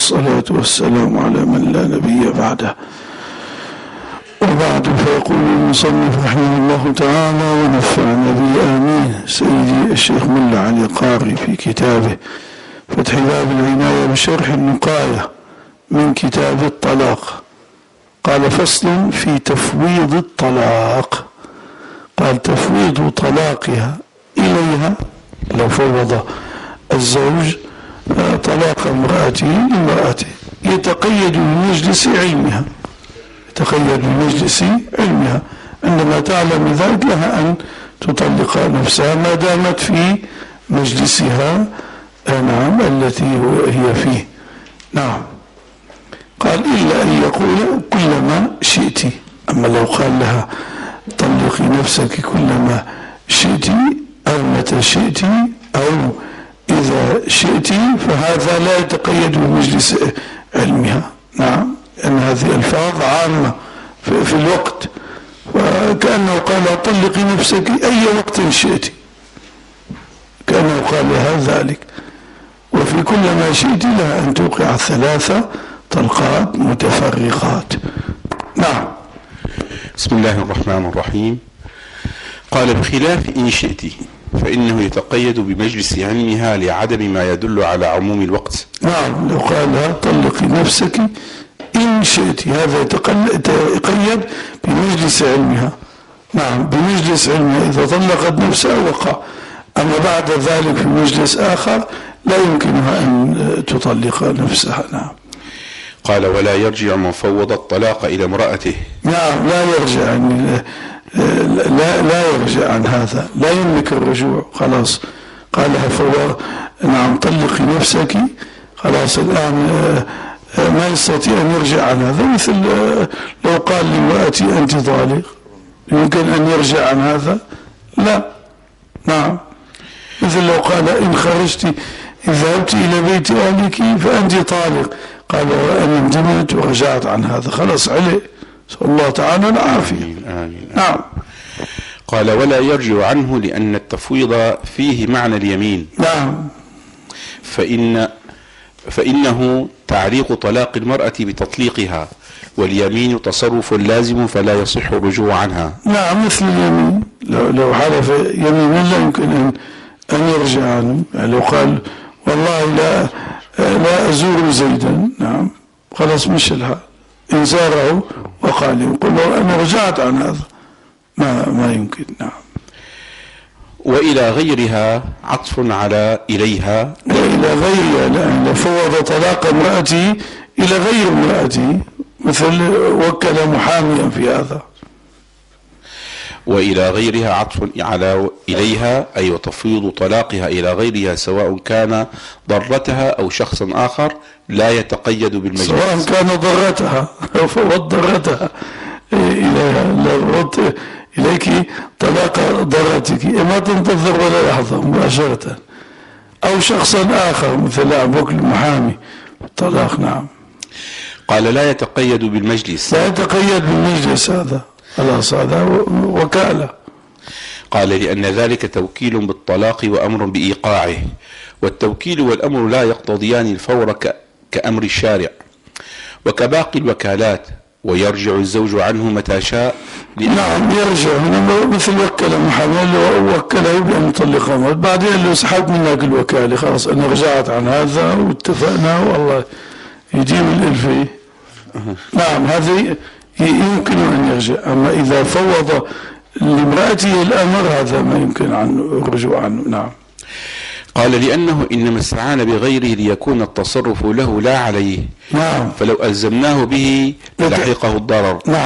الصلاة والسلام على من لا نبي بعده. وبعد، فيقول المصنف رحمه الله تعالى ونفعنا به آمين سيدي الشيخ ملا علي قاري في كتابه فتح باب العناية بشرح النقاية من كتاب الطلاق، قال: فصل في تفويض الطلاق. قال: تفويض طلاقها إليها، لو فوض الزوج طلاق امرأته لامرأته يتقيد بمجلس علمها، عندما تعلم ذلك لها أن تطلق نفسها ما دامت في مجلسها، نعم، التي هي فيه. نعم. قال: إلا أن يقول كلما شئت. أما لو قال لها طلقي نفسك كلما شئت أو متى شئت أو إذا شئت، فهذا لا يتقيد بمجلس علمها. نعم، أن هذه الفاظ عامة في الوقت، وكأنه قال طلقي نفسك أي وقت شئت، كأنه قال لها ذلك. وفي كل ما شئت لها أن توقع 3 طلقات متفرقات. نعم. بسم الله الرحمن الرحيم. قال: بخلاف إن شئت فإنه يتقيد بمجلس علمها لعدم ما يدل على عموم الوقت. نعم، لو قال لها طلقي نفسك إن شئت، هذا يتقيد بمجلس علمها. نعم، بمجلس علمها إذا طلقت نفسها وقع، أما بعد ذلك في مجلس آخر لا يمكنها أن تطلق نفسها. نعم. قال: ولا يرجع من فوض الطلاق إلى امرأته. نعم، لا يرجع، يعني لا يرجع عن هذا، لا يملك الرجوع. خلاص قال لها فوض، نعم، طلقي نفسك، خلاص الآن ما يستطيع أن يرجع عن هذا. مثل لو قال لامرأتي أنت طالق، يمكن أن يرجع عن هذا؟ لا. نعم. مثل لو قال إن خرجت إن ذهبت إلى بيت أهلك فأنت طالق، قال وأنا ندمت ورجعت عن هذا، خلاص عليه. نسأل الله تعالى العافية. نعم. قال: ولا يرجع عنه لأن التفويض فيه معنى اليمين. نعم. فإنه تعليق طلاق المرأة بتطليقها، واليمين تصرف لازم فلا يصح الرجوع عنها. نعم، مثل اليمين، لو حلف يمينا لا يمكن أن يرجع عنه. يعني لو قال والله لا أزور زيدا، نعم، خلاص مشى الحال. إن زاره وقال يقول له أنا رجعت عن هذا، ما يمكن. نعم. وإلى غيرها عطف على إليها. وإلى غيرها، لأن فوض طلاق امرأتي إلى غير امرأتي، مثل وكل محاميا في هذا. وإلى غيرها عطف على إليها، أي وتفويض طلاقها إلى غيرها سواء كان ضرتها أو شخصا آخر لا يتقيد بالمجلس. سواء كان ضرتها أو فوض ضرتها إليك طلاق ضرتك، ما تنتظر ولا لحظة مباشرة، أو شخصا آخر مثل أبوك المحامي الطلاق. نعم. قال: لا يتقيد بالمجلس. لا يتقيد بالمجلس، هذا خلاص، هذا وكالة. قال: لأن ذلك توكيل بالطلاق وأمر بإيقاعه، والتوكيل والأمر لا يقتضيان الفور كأمر الشارع وكباقي الوكالات، ويرجع الزوج عنه متى شاء. نعم، يرجع مثل وكل محامي وكله بأن يطلقها، بعدين لو سحبت منك الوكالة خلاص أنا رجعت عن هذا واتفقنا والله يجيب الإلفي. نعم، هذه يمكن أن يرجع. أما إذا فوض لامرأته الأمر هذا ما يمكن الرجوع عنه. نعم. قال: لأنه إنما استعان بغيره ليكون التصرف له لا عليه. نعم. فلو ألزمناه به لحقه الضرر. نعم.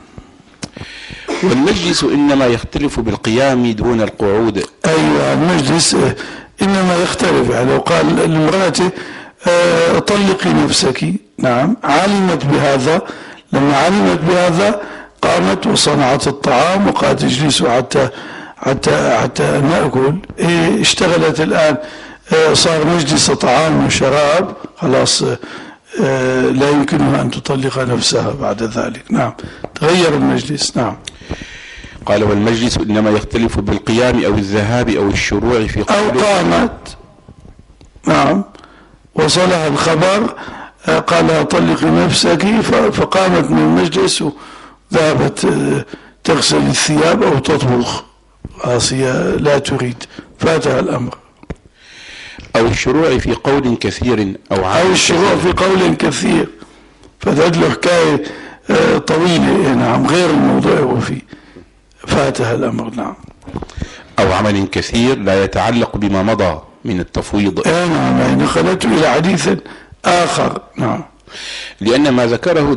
والمجلس إنما يختلف بالقيام دون القعود. أيوة، المجلس إنما يختلف. يعني لو قال لامرأته طلقي نفسك، نعم، علمت بهذا، لما علمت بهذا قامت وصنعت الطعام وقالت اجلسوا حتى نأكل. اشتغلت الآن، صار مجلس طعام وشراب، خلاص لا يمكنها أن تطلق نفسها بعد ذلك. نعم، تغير المجلس. نعم. قال: والمجلس إنما يختلف بالقيام أو الذهاب أو الشروع في أو قامت، نعم، وصلها الخبر قال طلقي نفسك، فقامت من المجلس وذهبت تغسل الثياب أو تطبخ، عاصية لا تريد، فاتها الأمر. أو الشروع في قول كثير أو الشروع في قول كثير، فتدل حكاية طويلة، نعم، غير الموضوع وفيه، فاتها الأمر. نعم. أو عمل كثير لا يتعلق بما مضى من التفويض. نعم، يعني نقلته إلى حديث آخر. نعم. لأن ما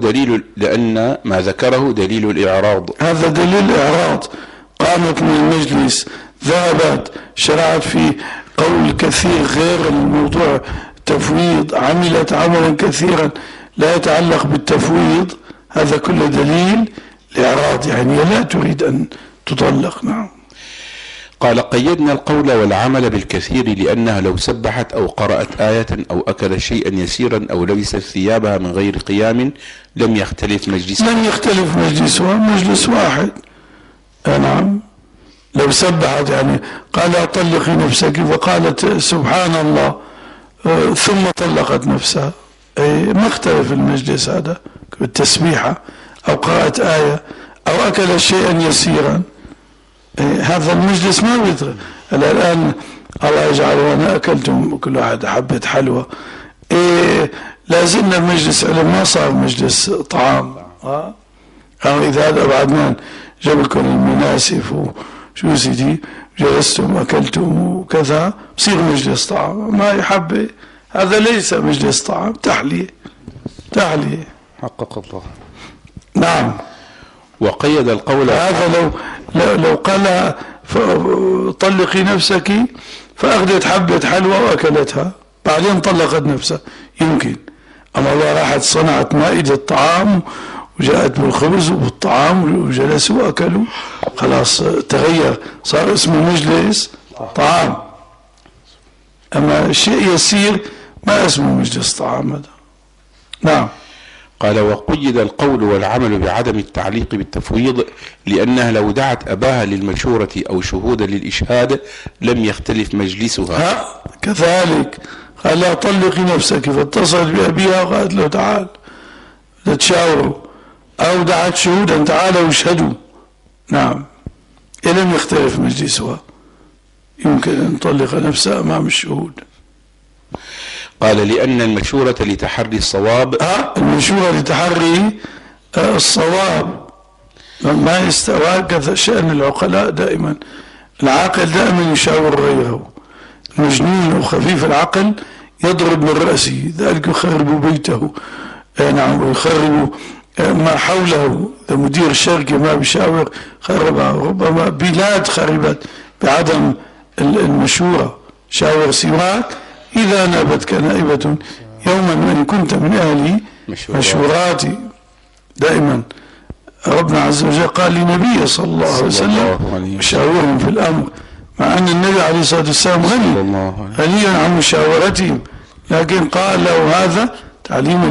ذكره دليل الإعراض. هذا دليل الإعراض. قامت من المجلس، ذهبت، شرعت في قول كثير غير الموضوع تفويض، عملت عملا كثيرا لا يتعلق بالتفويض، هذا كله دليل الإعراض، يعني لا تريد أن تطلق. نعم. قال قيدنا القول والعمل بالكثير لأنها لو سبحت أو قرأت آية أو أكلت شيئا يسيرا أو لبست ثيابها من غير قيام لم يختلف مجلسها. لم يختلف مجلسها، مجلس واحد. نعم. لو سبحت، يعني قال طلقي نفسك فقالت سبحان الله ثم طلقت نفسها، ما اختلف المجلس هذا بالتسبيحة، أو قرأت آية أو أكل شيئا يسيرا، هذا المجلس ما بيدخل. الآن الله يجعل وانا أكلتم كل واحد حبة حلوى، لازلنا مجلس علم، ما صار مجلس طعام. أو إذا هذا بعدنا جاب لكم المناسف وشو سيدي جلستم أكلتم وكذا، بصير مجلس طعام، ما يحب، هذا ليس مجلس طعام، تحلية. حقق الله. نعم. وقيد القول، هذا لو قال طلقي نفسك فأخذت حبة حلوى وأكلتها بعدين طلقت نفسها يمكن، أما الله راحت صنعت مائدة طعام وجاءت بالخبز وبالطعام وجلسوا وأكلوا، خلاص تغير، صار اسمه مجلس طعام. أما شيء يسير ما اسمه مجلس طعام هذا. نعم. قال وقيد القول والعمل بعدم التعليق بالتفويض لأنها لو دعت أباها للمشورة أو شهودا للإشهاد لم يختلف مجلسها. كذلك قال لا طلقي نفسك، فاتصلت بأبيها وقالت له تعال تشاوروا، أو دعت شهودا تعالوا اشهدوا. نعم. لم يختلف مجلسها، يمكن أن تطلق نفسها أمام الشهود. قال لأن المشورة لتحري الصواب. المشورة لتحري الصواب، ما يستوى كذا شأن العقلاء دائما، العاقل دائما يشاور غيره، المجنون وخفيف العقل يضرب من رأسه، ذلك يخرب بيته. نعم. ويخرب ما حوله، مدير الشركة ما بيشاور خربها، ربما بلاد خربت بعدم المشورة. شاور سواك إذا نابتك نائبة يوما وإن كنت من أهل مشوراتي. دائما ربنا عز وجل قال لنبيه صلى الله عليه وسلم شاورهم في الأمر، مع أن النبي عليه الصلاة والسلام غنيا عن مشاورتهم، لكن قال له هذا تعليما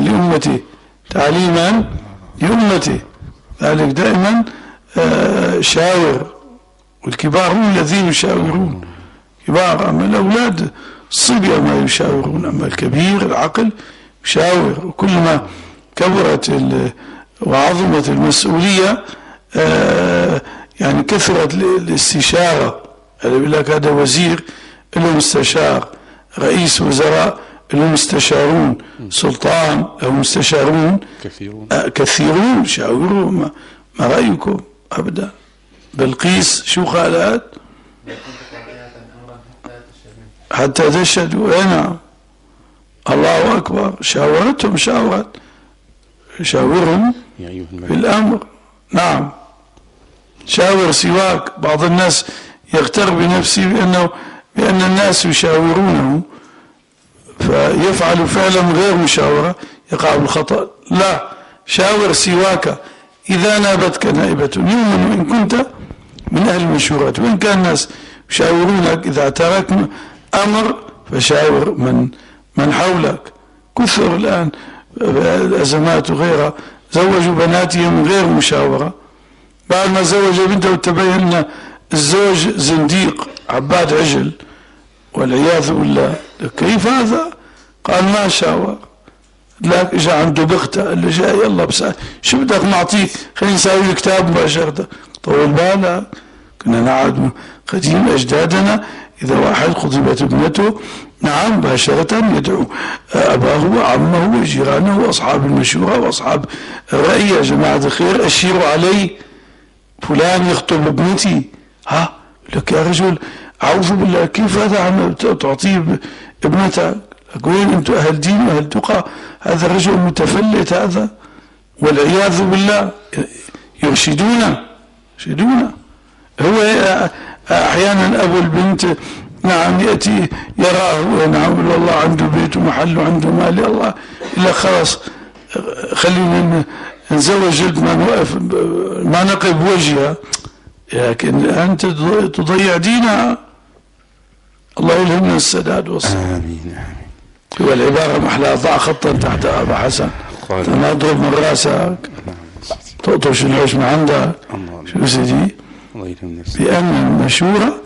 لأمته. ذلك دائما شاور، والكبار هم الذين يشاورون، كبار. أما الأولاد الصبية ما يشاورون، أما الكبير العقل يشاور. وكلما كبرت وعظمت المسؤولية يعني كثرت الاستشارة. يقول لك هذا وزير له مستشار، رئيس وزراء له مستشارون، سلطان له مستشارون كثيرون شاوروا. ما رأيكم؟ أبدا. بلقيس شو قالت؟ حتى تشهدوا. نعم. الله أكبر. شاورتهم، شاورهم في الأمر. نعم. شاور سواك. بعض الناس يغتر بنفسه بأن الناس يشاورونه فيفعل فعلا غير مشاورة، يقع بالخطأ. لا، شاور سواك إذا نابتك نائبة يوما وإن كنت من أهل المشورات. وإن كان الناس يشاورونك إذا تركنا أمر فشاور من حولك. كثر الآن الأزمات وغيرها زوجوا بناتهم من غير مشاورة، بعد ما زوج بنته وتبين أن الزوج زنديق عباد عجل والعياذ بالله. كيف هذا؟ قال ما شاور. لك اجى عنده بغتة، قال له جاي يلا بس شو بدك نعطيك، خلينا نساوي الكتاب مباشرة. طول بالك، كنا نقعد قديم أجدادنا إذا واحد خطبت ابنته نعم مباشرة يدعو أباه وعمه وجيرانه وأصحاب المشورة وأصحاب الرأي، يا جماعة الخير أشيروا علي فلان يخطب ابنتي. ها لك يا رجل أعوذ بالله، كيف هذا عم تعطيه ابنتك؟ وين أنتم أهل دين وأهل تقى؟ هذا الرجل متفلت هذا، والعياذ بالله. يرشدونا. هو أحيانا أبو البنت نعم يأتي يراه نعم والله عنده بيت ومحل وعنده مال، الله إلا خلاص خلينا نزوج ما نوقف ما نقب وجهها، لكن أنت تضيع دينها. الله يلهمنا السداد والصبر. آمين. والعبارة محلاها ضع خطا تحت أبا حسن، ما اضرب من راسك تقطش العيش ما عندك. شو سيدي؟ بأن المشورة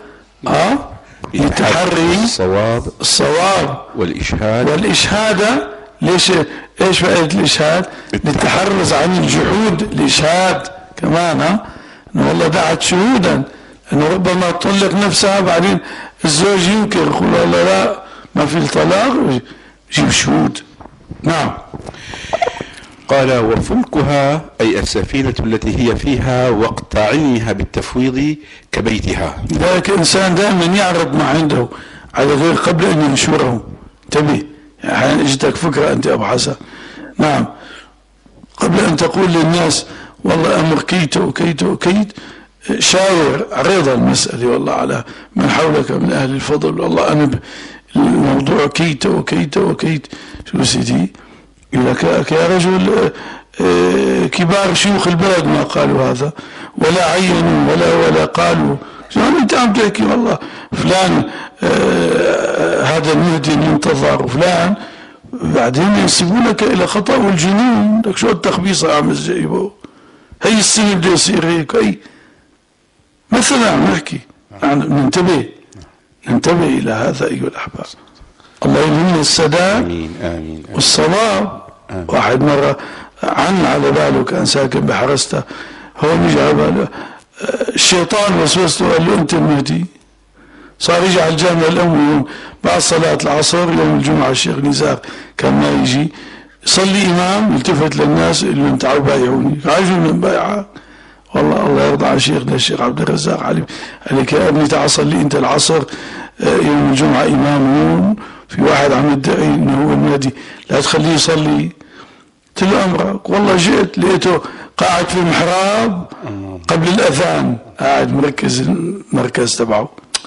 لتحري الصواب والإشهاد. ليش ايش فائدة الإشهاد؟ للتحرز عن الجحود. الإشهاد كمان انه والله دعت شهودا، انه ربما تطلق نفسها بعدين الزوج ينكر يقول والله لا ما في الطلاق، جيب شهود. نعم. قال وفلكها أي السفينة التي هي فيها وقت علمها بالتفويض كبيتها. ذلك إنسان دائما يعرض ما عنده على غير قبل أن ينشره. انتبه، يعني اجتك فكرة أنت أبو حسن، نعم، قبل أن تقول للناس والله أمر كيت وكيت وكيت، شاور عرض المسألة والله على من حولك من أهل الفضل، والله أنا الموضوع كيت وكيت وكيت. شو سيدي؟ لك يا رجل كبار شيوخ البلد ما قالوا هذا ولا عينوا ولا قالوا. شو انت عم تحكي والله فلان هذا المهدي ينتظر وفلان، بعدين ينسبوا لك الى خطأ والجنون. لك شو التخبيصة عم تجيبه؟ هي السنة بده يصير هيك. هي مثلا عم نحكي، ننتبه الى هذا ايها الاحباب. الله يلهمنا السداد والصواب. واحد مرة على باله كان ساكن بحرسته، هون يجي على باله الشيطان وسوسته قال له انت المهدي. صار يجي على الجامع الأموي بعد صلاة العصر يوم الجمعة، الشيخ نزار كان ما يجي يصلي إمام، يلتفت للناس يقول له تعالوا بايعوني، عايزوا من بايعة. والله الله يرضى عن شيخنا الشيخ عبد الرزاق علي، قال لك يا ابني تعال صلي انت العصر يوم الجمعة إمام، في واحد عم يدعي انه هو المهدي، لا تخليه يصلي. قلت له امرك، والله جئت لقيته قاعد في المحراب قبل الاذان، قاعد مركز المركز تبعه.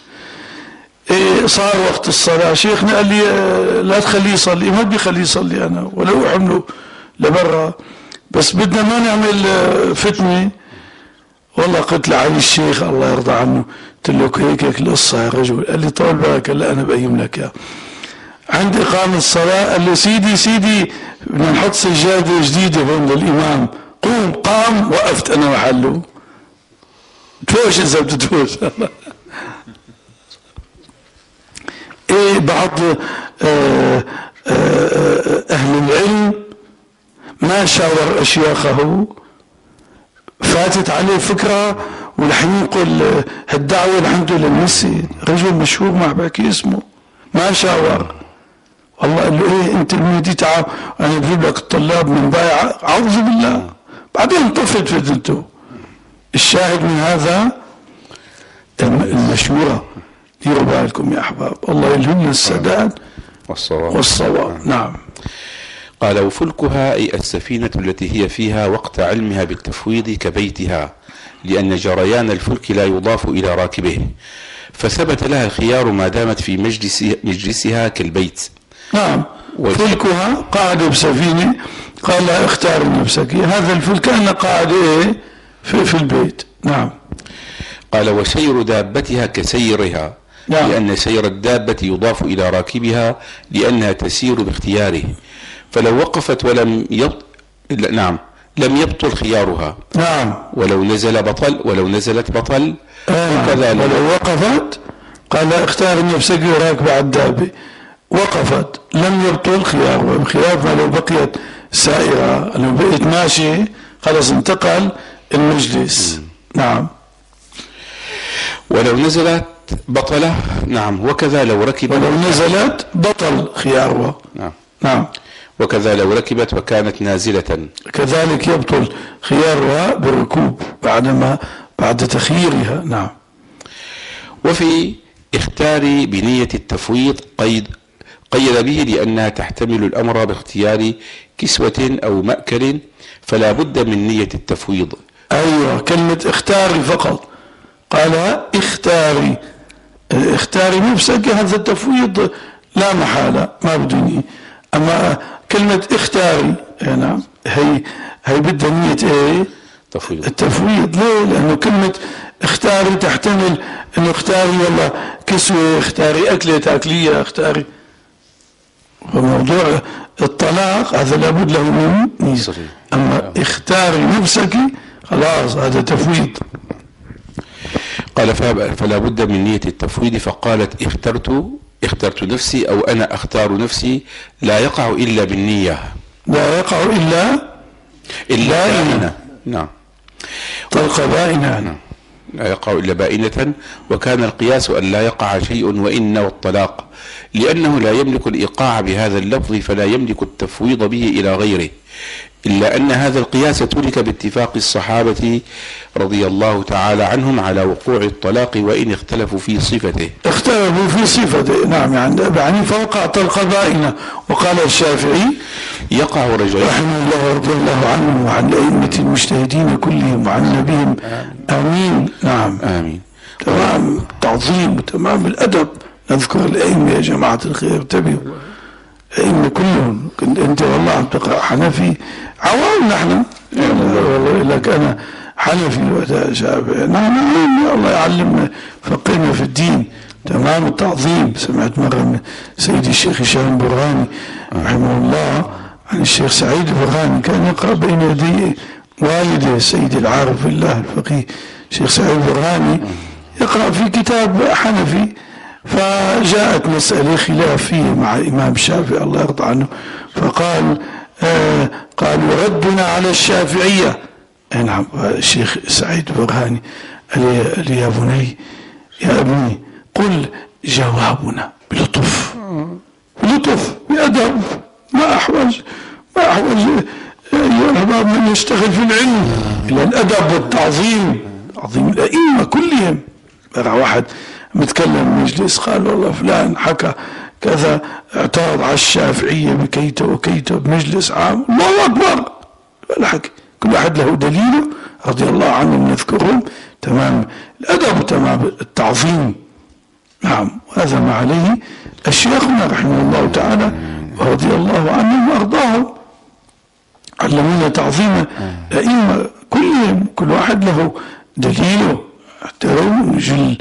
صار وقت الصلاة، شيخنا قال لي لا تخليه يصلي. ما بدي خليه يصلي انا ولو احمله لبرا، بس بدنا ما نعمل فتنة. والله قلت لعلي الشيخ الله يرضى عنه، قلت له هيك القصة يا رجل. قال لي طول بالك هلا انا بقيم لك يا عند إقامة الصلاة. قال لي سيدي بدنا نحط سجادة جديدة هون للإمام. قوم، قام، وقفت أنا محله. تفوش إذا بتتفوش. بعض أهل العلم ما شاور أشياخه، فاتت عليه فكرة ورح ينقل هالدعوة لعنده للمسجد. رجل مشهور ما بحكي اسمه، ما شاور. والله قال له انت المهدي تعال انا بجيب لك الطلاب من بايعة. اعوذ بالله. بعدين طفت فتنته. الشاهد من هذا المشورة. ديروا بالكم يا احباب، الله يلهمنا السداد والصواب. نعم. قال وفلكها أي السفينة التي هي فيها وقت علمها بالتفويض كبيتها، لأن جريان الفلك لا يضاف إلى راكبه، فثبت لها الخيار ما دامت في مجلسها كالبيت. نعم. فلكها قاعدة بسفينة، قال لها اختار نفسك. هذا الفلك كان قاعدة في البيت. نعم. قال وسير دابتها كسيرها، نعم. لأن سير الدابة يضاف إلى راكبها لأنها تسير باختياره، فلو وقفت ولم نعم لم يبطل خيارها. نعم. ولو نزل بطل، ولو نزلت بطل. ولو وقفت قال اختار نفسك راكب على الدابة. وقفت لم يبطل خيارها، بخلاف ما لو بقيت سائرة، لو بقيت ماشي خلاص انتقل المجلس. نعم. ولو نزلت بطل. نعم. وكذا لو ركبت. ولو نزلت بطل خيارها. نعم. نعم. وكذا لو ركبت وكانت نازلة، كذلك يبطل خيارها بالركوب بعد تخييرها. نعم. وفي اختار بنية التفويض قيد به لأنها تحتمل الأمر باختيار كسوة أو مأكل، فلا بد من نية التفويض. أيوة، كلمة اختاري فقط، قال اختاري نفسك، هذا التفويض لا محالة ما بدني. أما كلمة اختاري نعم هي بدها نية ايه؟ التفويض. ليه؟ لأنه كلمة اختاري تحتمل انه اختاري يلا كسوة، اختاري أكلة تاكلية، اختاري. وموضوع الطلاق هذا لابد له من نية. أما اختاري نفسك خلاص هذا تفويض. قال فلا بد من نية التفويض، فقالت اخترت نفسي أو أنا أختار نفسي، لا يقع إلا بالنية. لا يقع إلا بائنة. نعم. طلقة بائنة. نعم. لا يقع إلا بائنة. وكان القياس أن لا يقع شيء وإن والطلاق، لأنه لا يملك الإيقاع بهذا اللفظ فلا يملك التفويض به إلى غيره، إلا أن هذا القياس ترك باتفاق الصحابة رضي الله تعالى عنهم على وقوع الطلاق وإن اختلفوا في صفته. نعم. يعني فوقع طلقة بائنة. وقال الشافعي يقع رجل رحمه الله ورضي الله عنه وعن الأئمة المجتهدين كلهم وعن نبيهم. آمين. نعم. آمين. تمام التعظيم وتمام الأدب. نذكر الأئمة يا جماعة الخير، انتبهوا، الأئمة كلهم. كنت أنت والله بتقرأ حنفي عوام نحن، والله لك أنا حنفي وأنا شافعي. نعم يا الله يعلمنا فقهنا في الدين. تمام التعظيم. سمعت مرة من سيدي الشيخ هشام البرهاني رحمه الله عن الشيخ سعيد البرهاني، كان يقرأ بين يدي والده السيد العارف بالله الفقيه الشيخ سعيد البرهاني، يقرأ في كتاب حنفي، فجاءت مسألة خلاف فيه مع الإمام الشافعي الله يرضى عنه، فقال قالوا ردنا على الشافعية. نعم. الشيخ سعيد البرهاني قال لي يا ابني قل جوابنا بلطف بأدب، ما أحوج أيها الأحباب من يشتغل في العلم إلى الأدب والتعظيم. عظيم الأئمة كلهم. واحد متكلم مجلس قال والله فلان حكى كذا، اعترض على الشافعية بكيته وكيته بمجلس عام، الله أكبر، ولا حكي. كل واحد له دليله رضي الله عنهم نذكرهم. تمام الأدب وتمام التعظيم. نعم. وهذا ما عليه الشيخنا رحمه الله تعالى ورضي الله عنهم وأرضاهم، علمونا تعظيم الأئمة كلهم. كل واحد له دليله، احترم وجل.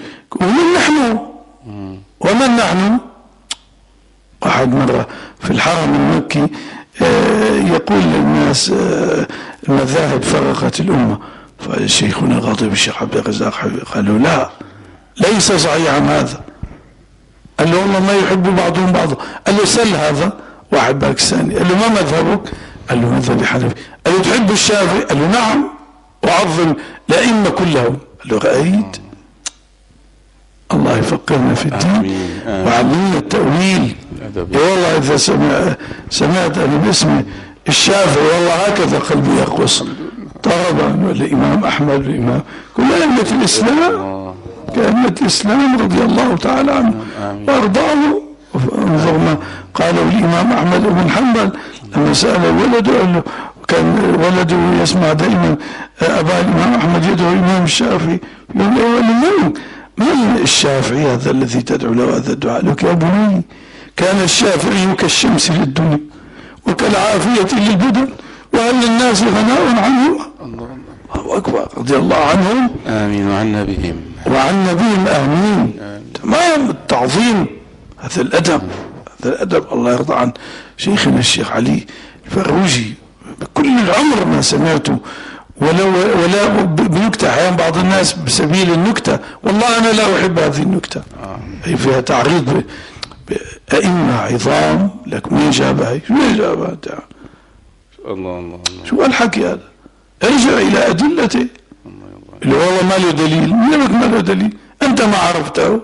ومن نحن واحد مرة في الحرم المكي يقول للناس المذاهب فرقت الأمة، فشيخنا الغاضب الشيخ عبد الرزاق قالوا لا، ليس صحيحا هذا. قال له والله ما يحب بعضهم بعضا. قال له سل هذا واحد باكستاني، قال له ما مذهبك؟ قال له مذهبي حنفي. قال له تحب الشافعي؟ قال له نعم وعظم الأئمة كلهم. قال له رأيت، الله يفقهنا في الدين وعلمنا التأويل. والله إذا سمعت أنا باسم الشافعي والله هكذا قلبي يقص طربا. والإمام أحمد والإمام كل أئمة الإسلام كأئمة الإسلام رضي الله تعالى عنه وأرضاه. انظر ما قالوا الإمام أحمد بن حنبل لما سأل ولده، كان ولده يسمع دائما أبا الإمام أحمد يدعو الإمام الشافعي، يقول من الشافعي هذا الذي تدعو له هذا الدعاء؟ لك يا بني كان الشافعي كالشمس للدنيا وكالعافية للبدن، وهل للناس غناء عنه؟ الله أكبر رضي الله عنهم. آمين. وعن نبيهم آمين. تمام التعظيم. هذا الأدب الله يرضى عن شيخنا الشيخ علي الفروجي بكل العمر ما سمعته، ولا بنكتة. أحيانا بعض الناس بسبيل النكتة، والله أنا لا أحب هذه النكتة، هي فيها تعريض أئمة عظام، لك مين جابها؟ شو جابها أنت؟ الله الله الله. شو الحكي هذا؟ ارجع إلى أدلته. اللي والله ما له دليل، مين لك ما له دليل؟ أنت ما عرفته.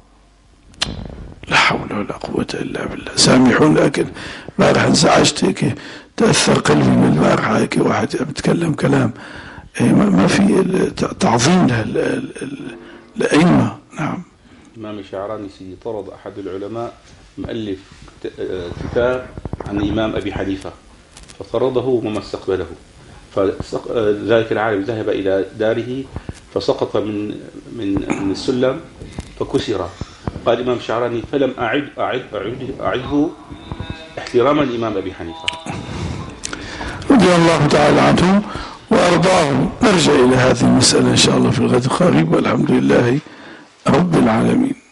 لا حول ولا قوة إلا بالله. سامحون، لكن امبارح انزعجت هيك، تأثر قلبي من البارحة هيك، واحد بيتكلم كلام ما في تعظيم للأئمة. نعم. الإمام الشعراني سيدي طرد أحد العلماء مؤلف كتاب عن الإمام أبي حنيفة، فطرده وما استقبله، فذلك العالم ذهب إلى داره فسقط من السلم فكسر. قال الإمام الشعراني فلم أعده احتراما للإمام أبي حنيفة رضي الله تعالى عنه وأرضاه. نرجع إلى هذه المسألة إن شاء الله في الغد القريب، والحمد لله رب العالمين.